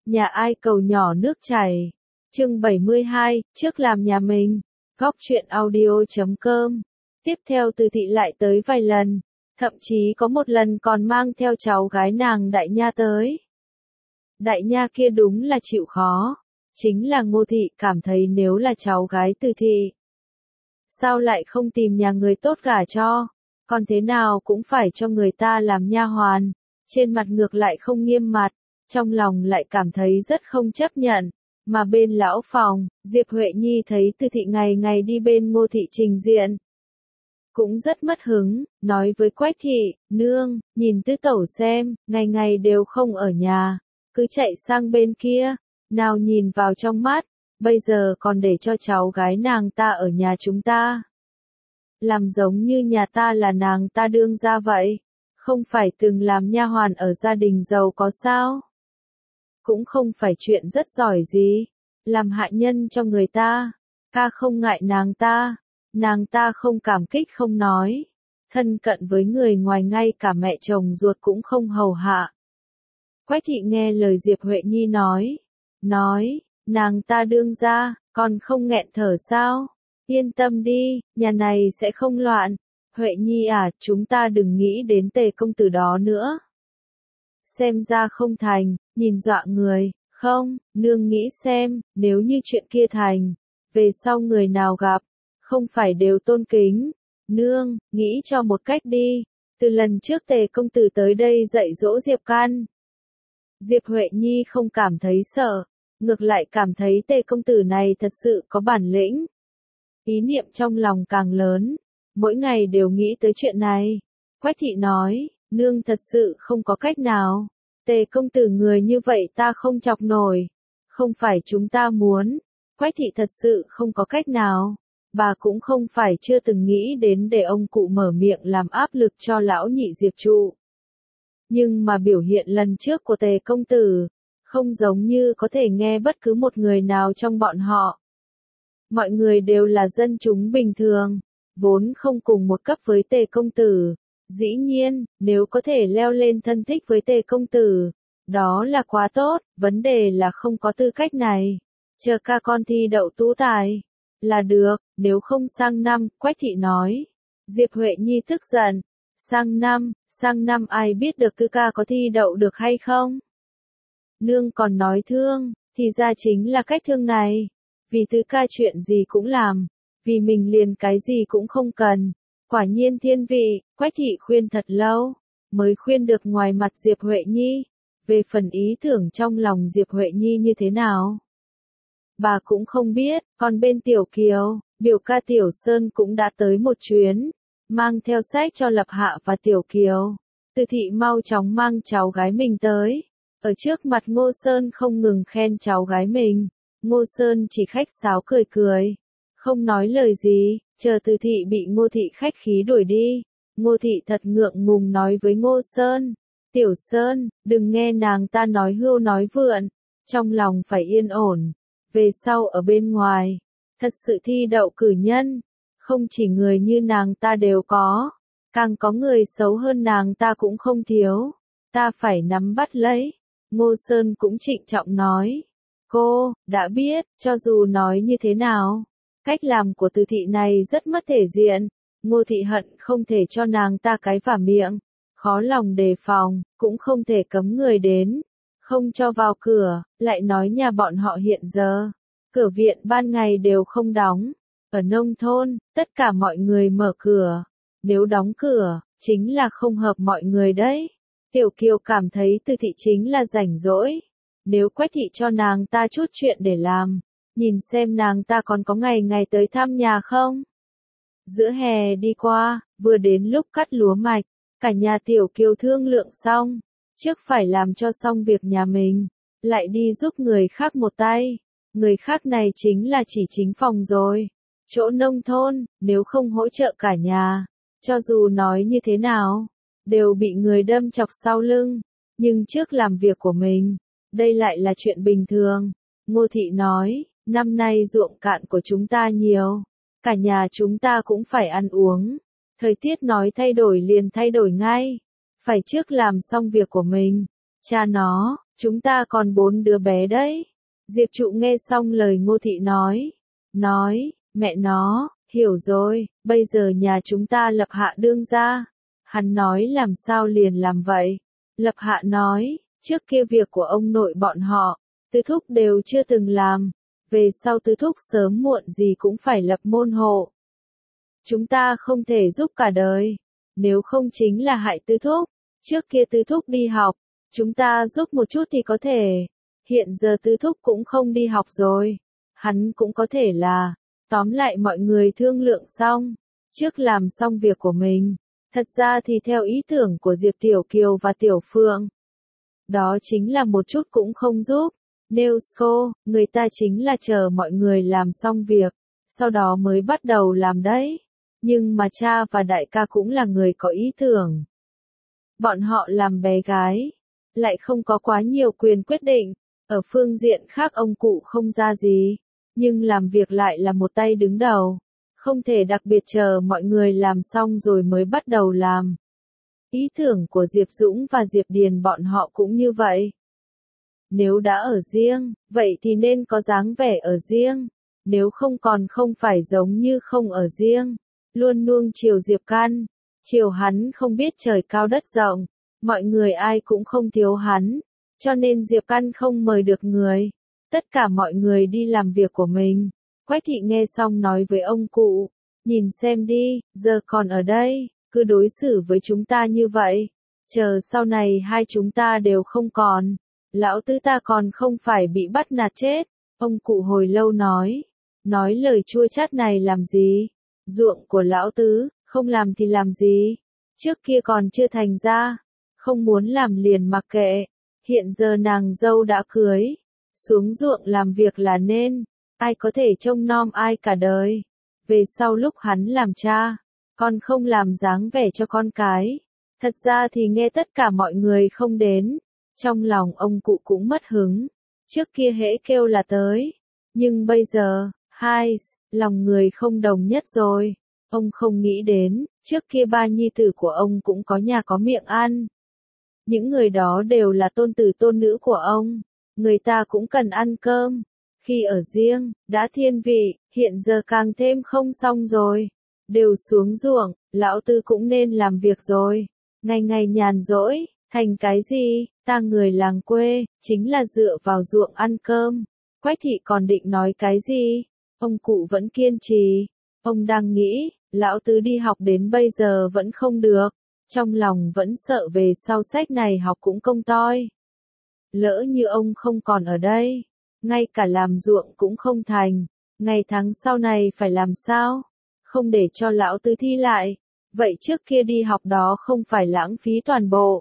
Nhà ai cầu nhỏ nước chảy. Chương 72, trước làm nhà mình. Góc truyện audio.com. Tiếp theo Từ Thị lại tới vài lần, thậm chí có một lần còn mang theo cháu gái nàng Đại Nha tới. Đại Nha kia đúng là chịu khó. Chính là Ngô Thị cảm thấy nếu là cháu gái Từ Thị, sao lại không tìm nhà người tốt gả cho, còn thế nào cũng phải cho người ta làm nha hoàn. Trên mặt ngược lại không nghiêm mặt, trong lòng lại cảm thấy rất không chấp nhận. Mà bên lão phòng, Diệp Huệ Nhi thấy Từ Thị ngày ngày đi bên Ngô Thị trình diện, cũng rất mất hứng, nói với Quách Thị, nương, nhìn Tứ Tẩu xem, ngày ngày đều không ở nhà, cứ chạy sang bên kia, nào nhìn vào trong mắt, bây giờ còn để cho cháu gái nàng ta ở nhà chúng ta. Làm giống như nhà ta là nàng ta đương ra vậy, không phải từng làm nha hoàn ở gia đình giàu có sao? Cũng không phải chuyện rất giỏi gì, làm hạ nhân cho người ta, ca không ngại nàng ta không cảm kích không nói, thân cận với người ngoài ngay cả mẹ chồng ruột cũng không hầu hạ. Quách Thị nghe lời Diệp Huệ Nhi nói, nàng ta đương ra, còn không nghẹn thở sao? Yên tâm đi, nhà này sẽ không loạn. Huệ Nhi à, chúng ta đừng nghĩ đến Tề công tử đó nữa. Xem ra không thành, nhìn dọa người, không, nương nghĩ xem, nếu như chuyện kia thành, về sau người nào gặp, không phải đều tôn kính. Nương, nghĩ cho một cách đi, từ lần trước Tề công tử tới đây dạy dỗ Diệp Can. Diệp Huệ Nhi không cảm thấy sợ, ngược lại cảm thấy Tề công tử này thật sự có bản lĩnh. Ý niệm trong lòng càng lớn, mỗi ngày đều nghĩ tới chuyện này. Quách Thị nói, nương thật sự không có cách nào. Tề công tử người như vậy ta không chọc nổi. Không phải chúng ta muốn. Quách Thị thật sự không có cách nào. Bà cũng không phải chưa từng nghĩ đến để ông cụ mở miệng làm áp lực cho lão nhị Diệp Trụ. Nhưng mà biểu hiện lần trước của Tề công tử, không giống như có thể nghe bất cứ một người nào trong bọn họ. Mọi người đều là dân chúng bình thường, vốn không cùng một cấp với Tề công tử. Dĩ nhiên, nếu có thể leo lên thân thích với Tề công tử, đó là quá tốt, vấn đề là không có tư cách này. Chờ ca con thi đậu tú tài, là được, nếu không sang năm, Quách Thị nói. Diệp Huệ Nhi tức giận, sang năm ai biết được tư ca có thi đậu được hay không? Nương còn nói thương, thì ra chính là cách thương này. Vì tứ ca chuyện gì cũng làm, vì mình liền cái gì cũng không cần. Quả nhiên thiên vị, Quách Thị khuyên thật lâu, mới khuyên được ngoài mặt Diệp Huệ Nhi. Về phần ý tưởng trong lòng Diệp Huệ Nhi như thế nào, bà cũng không biết. Còn bên Tiểu Kiều, biểu ca Tiểu Sơn cũng đã tới một chuyến, mang theo sách cho Lập Hạ và Tiểu Kiều. Từ Thị mau chóng mang cháu gái mình tới, ở trước mặt Ngô Sơn không ngừng khen cháu gái mình. Ngô Sơn chỉ khách sáo cười cười, không nói lời gì, chờ Từ Thị bị Ngô Thị khách khí đuổi đi. Ngô Thị thật ngượng ngùng nói với Ngô Sơn, Tiểu Sơn, đừng nghe nàng ta nói hưu nói vượn, trong lòng phải yên ổn, về sau ở bên ngoài, thật sự thi đậu cử nhân, không chỉ người như nàng ta đều có, càng có người xấu hơn nàng ta cũng không thiếu, ta phải nắm bắt lấy. Ngô Sơn cũng trịnh trọng nói. Cô, đã biết, cho dù nói như thế nào, cách làm của Từ Thị này rất mất thể diện. Ngô Thị hận không thể cho nàng ta cái vả miệng, khó lòng đề phòng, cũng không thể cấm người đến, không cho vào cửa, lại nói nhà bọn họ hiện giờ, cửa viện ban ngày đều không đóng. Ở nông thôn, tất cả mọi người mở cửa, nếu đóng cửa, chính là không hợp mọi người đấy. Tiểu Kiều cảm thấy Từ Thị chính là rảnh rỗi. Nếu Quách Thị cho nàng ta chút chuyện để làm, nhìn xem nàng ta còn có ngày ngày tới thăm nhà không. Giữa hè đi qua, vừa đến lúc cắt lúa mạch, cả nhà Tiểu Kiều thương lượng xong, trước phải làm cho xong việc nhà mình, lại đi giúp người khác một tay. Người khác này chính là chỉ chính phòng rồi. Chỗ nông thôn, nếu không hỗ trợ cả nhà, cho dù nói như thế nào, đều bị người đâm chọc sau lưng. Nhưng trước làm việc của mình, đây lại là chuyện bình thường. Ngô Thị nói, năm nay ruộng cạn của chúng ta nhiều, cả nhà chúng ta cũng phải ăn uống. Thời tiết nói thay đổi liền thay đổi ngay, phải trước làm xong việc của mình. Cha nó, Chúng ta còn 4 đứa bé đấy. Diệp Trụ nghe xong lời Ngô Thị nói, mẹ nó, hiểu rồi, bây giờ nhà chúng ta lập Hạ đương gia. Hắn nói làm sao liền làm vậy. Lập Hạ nói, trước kia việc của ông nội bọn họ, Tứ Thúc đều chưa từng làm. Về sau Tứ Thúc sớm muộn gì cũng phải lập môn hộ. Chúng ta không thể giúp cả đời. Nếu không chính là hại Tứ Thúc. Trước kia Tứ Thúc đi học, chúng ta giúp một chút thì có thể. Hiện giờ Tứ Thúc cũng không đi học rồi. Hắn cũng có thể là, tóm lại mọi người thương lượng xong, trước làm xong việc của mình. Thật ra thì theo ý tưởng của Diệp Tiểu Kiều và Tiểu Phượng, đó chính là một chút cũng không giúp. Neusco, người ta chính là chờ mọi người làm xong việc, sau đó mới bắt đầu làm đấy. Nhưng mà cha và đại ca cũng là người có ý tưởng. Bọn họ làm bé gái, lại không có quá nhiều quyền quyết định. Ở phương diện khác ông cụ không ra gì, nhưng làm việc lại là một tay đứng đầu. Không thể đặc biệt chờ mọi người làm xong rồi mới bắt đầu làm. Ý tưởng của Diệp Dũng và Diệp Điền bọn họ cũng như vậy. Nếu đã ở riêng, vậy thì nên có dáng vẻ ở riêng. Nếu không còn không phải giống như không ở riêng. Luôn nuông chiều Diệp Căn. Chiều hắn không biết trời cao đất rộng. Mọi người ai cũng không thiếu hắn. Cho nên Diệp Căn không mời được người. Tất cả mọi người đi làm việc của mình. Quách thị nghe xong nói với ông cụ. Nhìn xem đi, giờ còn ở đây, cứ đối xử với chúng ta như vậy. Chờ sau này hai chúng ta đều không còn. Lão tứ ta còn không phải bị bắt nạt chết. Ông cụ hồi lâu nói lời chua chát này làm gì? Ruộng của lão tứ, không làm thì làm gì? Trước kia còn chưa thành ra, không muốn làm liền mặc kệ. Hiện giờ nàng dâu đã cưới, xuống ruộng làm việc là nên, ai có thể trông nom ai cả đời. Về sau lúc hắn làm cha, con không làm dáng vẻ cho con cái. Thật ra thì nghe tất cả mọi người không đến. Trong lòng ông cụ cũng mất hứng. Trước kia hễ kêu là tới. Nhưng bây giờ, lòng người không đồng nhất rồi. Ông không nghĩ đến, trước kia ba nhi tử của ông cũng có nhà có miệng ăn. Những người đó đều là tôn tử tôn nữ của ông. Người ta cũng cần ăn cơm. Khi ở riêng, đã thiên vị, hiện giờ càng thêm không xong rồi. Đều xuống ruộng, lão tư cũng nên làm việc rồi. Ngày ngày nhàn rỗi, thành cái gì, ta người làng quê, chính là dựa vào ruộng ăn cơm. Quách thị còn định nói cái gì? Ông cụ vẫn kiên trì. Ông đang nghĩ, lão tứ đi học đến bây giờ vẫn không được. Trong lòng vẫn sợ về sau sách này học cũng công toi. Lỡ như ông không còn ở đây, ngay cả làm ruộng cũng không thành. Ngày tháng sau này phải làm sao? Không để cho lão tứ thi lại. Vậy trước kia đi học đó không phải lãng phí toàn bộ.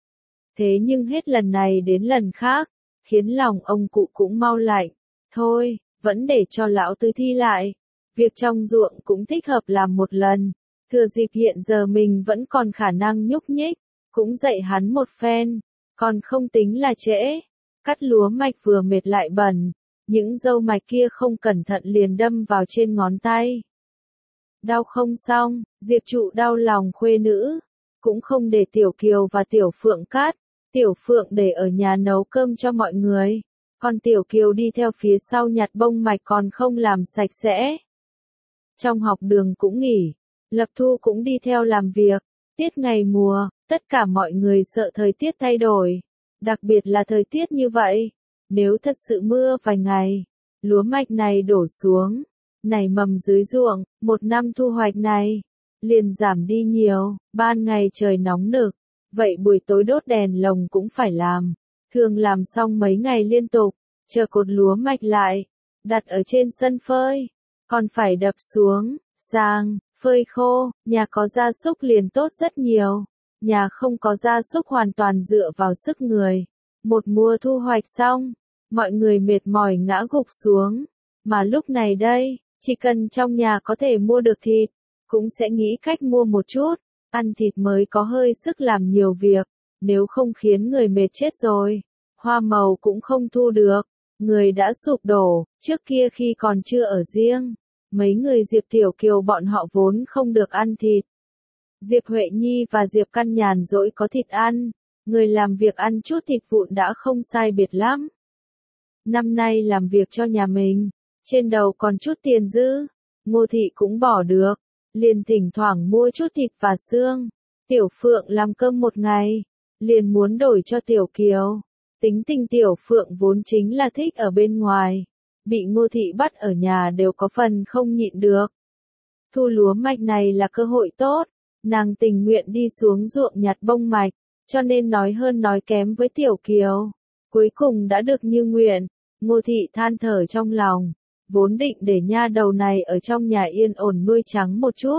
Thế nhưng hết lần này đến lần khác, khiến lòng ông cụ cũng mau lạnh. Thôi, vẫn để cho lão tứ thi lại. Việc trong ruộng cũng thích hợp làm một lần. Thừa dịp hiện giờ mình vẫn còn khả năng nhúc nhích, cũng dạy hắn một phen. Còn không tính là trễ. Cắt lúa mạch vừa mệt lại bẩn. Những dâu mạch kia không cẩn thận liền đâm vào trên ngón tay. Đau không xong, Diệp Trụ đau lòng khuê nữ. Cũng không để Tiểu Kiều và Tiểu Phượng cắt. Tiểu Phượng để ở nhà nấu cơm cho mọi người. Còn Tiểu Kiều đi theo phía sau nhặt bông mạch còn không làm sạch sẽ. Trong học đường cũng nghỉ. Lập Thu cũng đi theo làm việc. Tiết ngày mùa, tất cả mọi người sợ thời tiết thay đổi. Đặc biệt là thời tiết như vậy. Nếu thật sự mưa vài ngày, lúa mạch này đổ xuống, nảy mầm dưới ruộng, một năm thu hoạch này, liền giảm đi nhiều. Ban ngày trời nóng nực, vậy buổi tối đốt đèn lồng cũng phải làm. Thường làm xong mấy ngày liên tục, chờ cột lúa mạch lại, đặt ở trên sân phơi, còn phải đập xuống, sang, phơi khô. Nhà có gia súc liền tốt rất nhiều. Nhà không có gia súc hoàn toàn dựa vào sức người. Một mùa thu hoạch xong, mọi người mệt mỏi ngã gục xuống. Mà lúc này đây, chỉ cần trong nhà có thể mua được thịt, cũng sẽ nghĩ cách mua một chút. Ăn thịt mới có hơi sức làm nhiều việc, nếu không khiến người mệt chết rồi. Hoa màu cũng không thu được, người đã sụp đổ. Trước kia khi còn chưa ở riêng, mấy người Diệp Tiểu Kiều bọn họ vốn không được ăn thịt. Diệp Huệ Nhi và Diệp Căn nhàn rỗi có thịt ăn, Người làm việc ăn chút thịt vụn đã không sai biệt lắm. Năm nay làm việc cho nhà mình, trên đầu còn chút tiền dư, Ngô Thị cũng bỏ được, liền thỉnh thoảng mua chút thịt và xương. Tiểu Phượng làm cơm một ngày, liền muốn đổi cho Tiểu Kiều. Tính tình Tiểu Phượng vốn chính là thích ở bên ngoài, bị Ngô Thị bắt ở nhà đều có phần không nhịn được. Thu lúa mạch này là cơ hội tốt, nàng tình nguyện đi xuống ruộng nhặt bông mạch, cho nên nói hơn nói kém với Tiểu Kiều. Cuối cùng đã được như nguyện, Ngô Thị than thở trong lòng, vốn định để nha đầu này ở trong nhà yên ổn nuôi trắng một chút.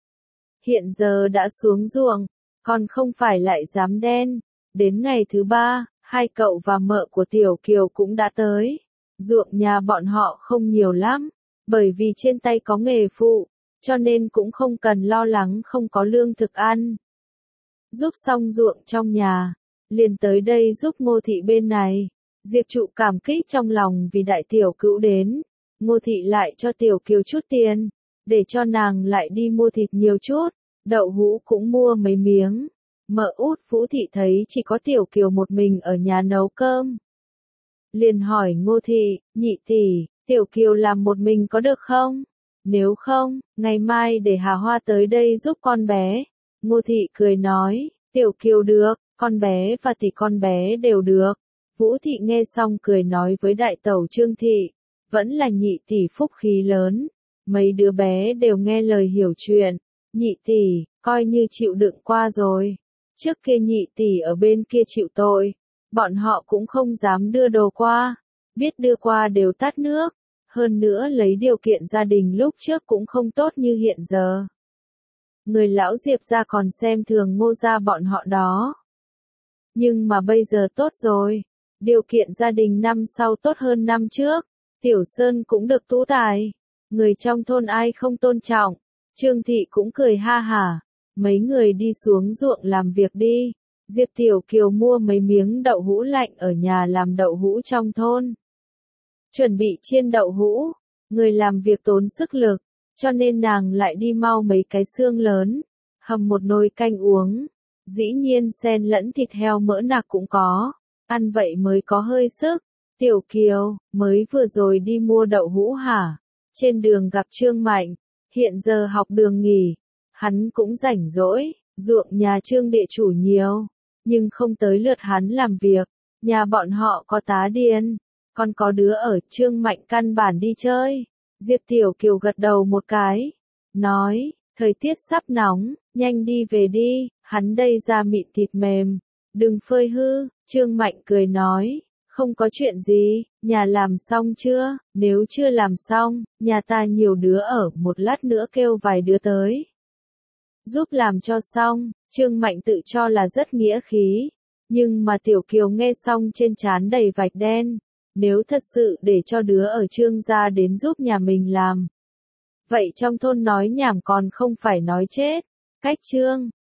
Hiện giờ đã xuống ruộng, còn không phải lại dám đen. Đến ngày thứ 3, hai cậu và mợ của Tiểu Kiều cũng đã tới. Ruộng nhà bọn họ không nhiều lắm, bởi vì trên tay có nghề phụ, cho nên cũng không cần lo lắng không có lương thực ăn. Giúp xong ruộng trong nhà, liền tới đây giúp Ngô Thị bên này. Diệp Trụ cảm kích trong lòng vì đại tiểu cữu đến. Ngô Thị lại cho Tiểu Kiều chút tiền, để cho nàng lại đi mua thịt nhiều chút, đậu hũ cũng mua mấy miếng. Mợ út Vũ Thị thấy chỉ có Tiểu Kiều một mình ở nhà nấu cơm. Liền hỏi Ngô Thị, nhị tỷ, Tiểu Kiều làm một mình có được không? Nếu không, ngày mai để Hà Hoa tới đây giúp con bé. Ngô Thị cười nói, Tiểu Kiều được, con bé và tỷ con bé đều được. Vũ Thị nghe xong cười nói với đại tẩu Trương Thị, vẫn là nhị tỷ phúc khí lớn, mấy đứa bé đều nghe lời hiểu chuyện, nhị tỷ, coi như chịu đựng qua rồi. Trước kia nhị tỷ ở bên kia chịu tội, bọn họ cũng không dám đưa đồ qua, biết đưa qua đều tát nước, hơn nữa lấy điều kiện gia đình lúc trước cũng không tốt như hiện giờ. Người lão Diệp gia còn xem thường Ngô gia bọn họ đó. Nhưng mà bây giờ tốt rồi, điều kiện gia đình năm sau tốt hơn năm trước, Tiểu Sơn cũng được tú tài, người trong thôn ai không tôn trọng. Trương Thị cũng cười ha hả, mấy người đi xuống ruộng làm việc đi. Diệp Tiểu Kiều mua mấy miếng đậu hũ lạnh ở nhà làm đậu hũ trong thôn. Chuẩn bị chiên đậu hũ, người làm việc tốn sức lực, cho nên nàng lại đi mau mấy cái xương lớn, hầm một nồi canh uống. Dĩ nhiên xen lẫn thịt heo mỡ nạc cũng có, ăn vậy mới có hơi sức. Tiểu Kiều, mới vừa rồi đi mua đậu hũ hả? Trên đường gặp Trương Mạnh, hiện giờ học đường nghỉ, hắn cũng rảnh rỗi, ruộng nhà Trương địa chủ nhiều, nhưng không tới lượt hắn làm việc, nhà bọn họ có tá điền, còn có đứa ở. Trương Mạnh căn bản đi chơi. Diệp Tiểu Kiều gật đầu một cái, nói, thời tiết sắp nóng, nhanh đi về đi, hắn đây da mịn thịt mềm, đừng phơi hư. Trương Mạnh cười nói, không có chuyện gì, nhà làm xong chưa? Nếu chưa làm xong, nhà ta nhiều đứa ở, một lát nữa kêu vài đứa tới giúp làm cho xong. Trương Mạnh tự cho là rất nghĩa khí, nhưng mà Tiểu Kiều nghe xong trên trán đầy vạch đen. Nếu thật sự để cho đứa ở Trương gia đến giúp nhà mình làm, vậy trong thôn nói nhảm còn không phải nói chết. Cách Trương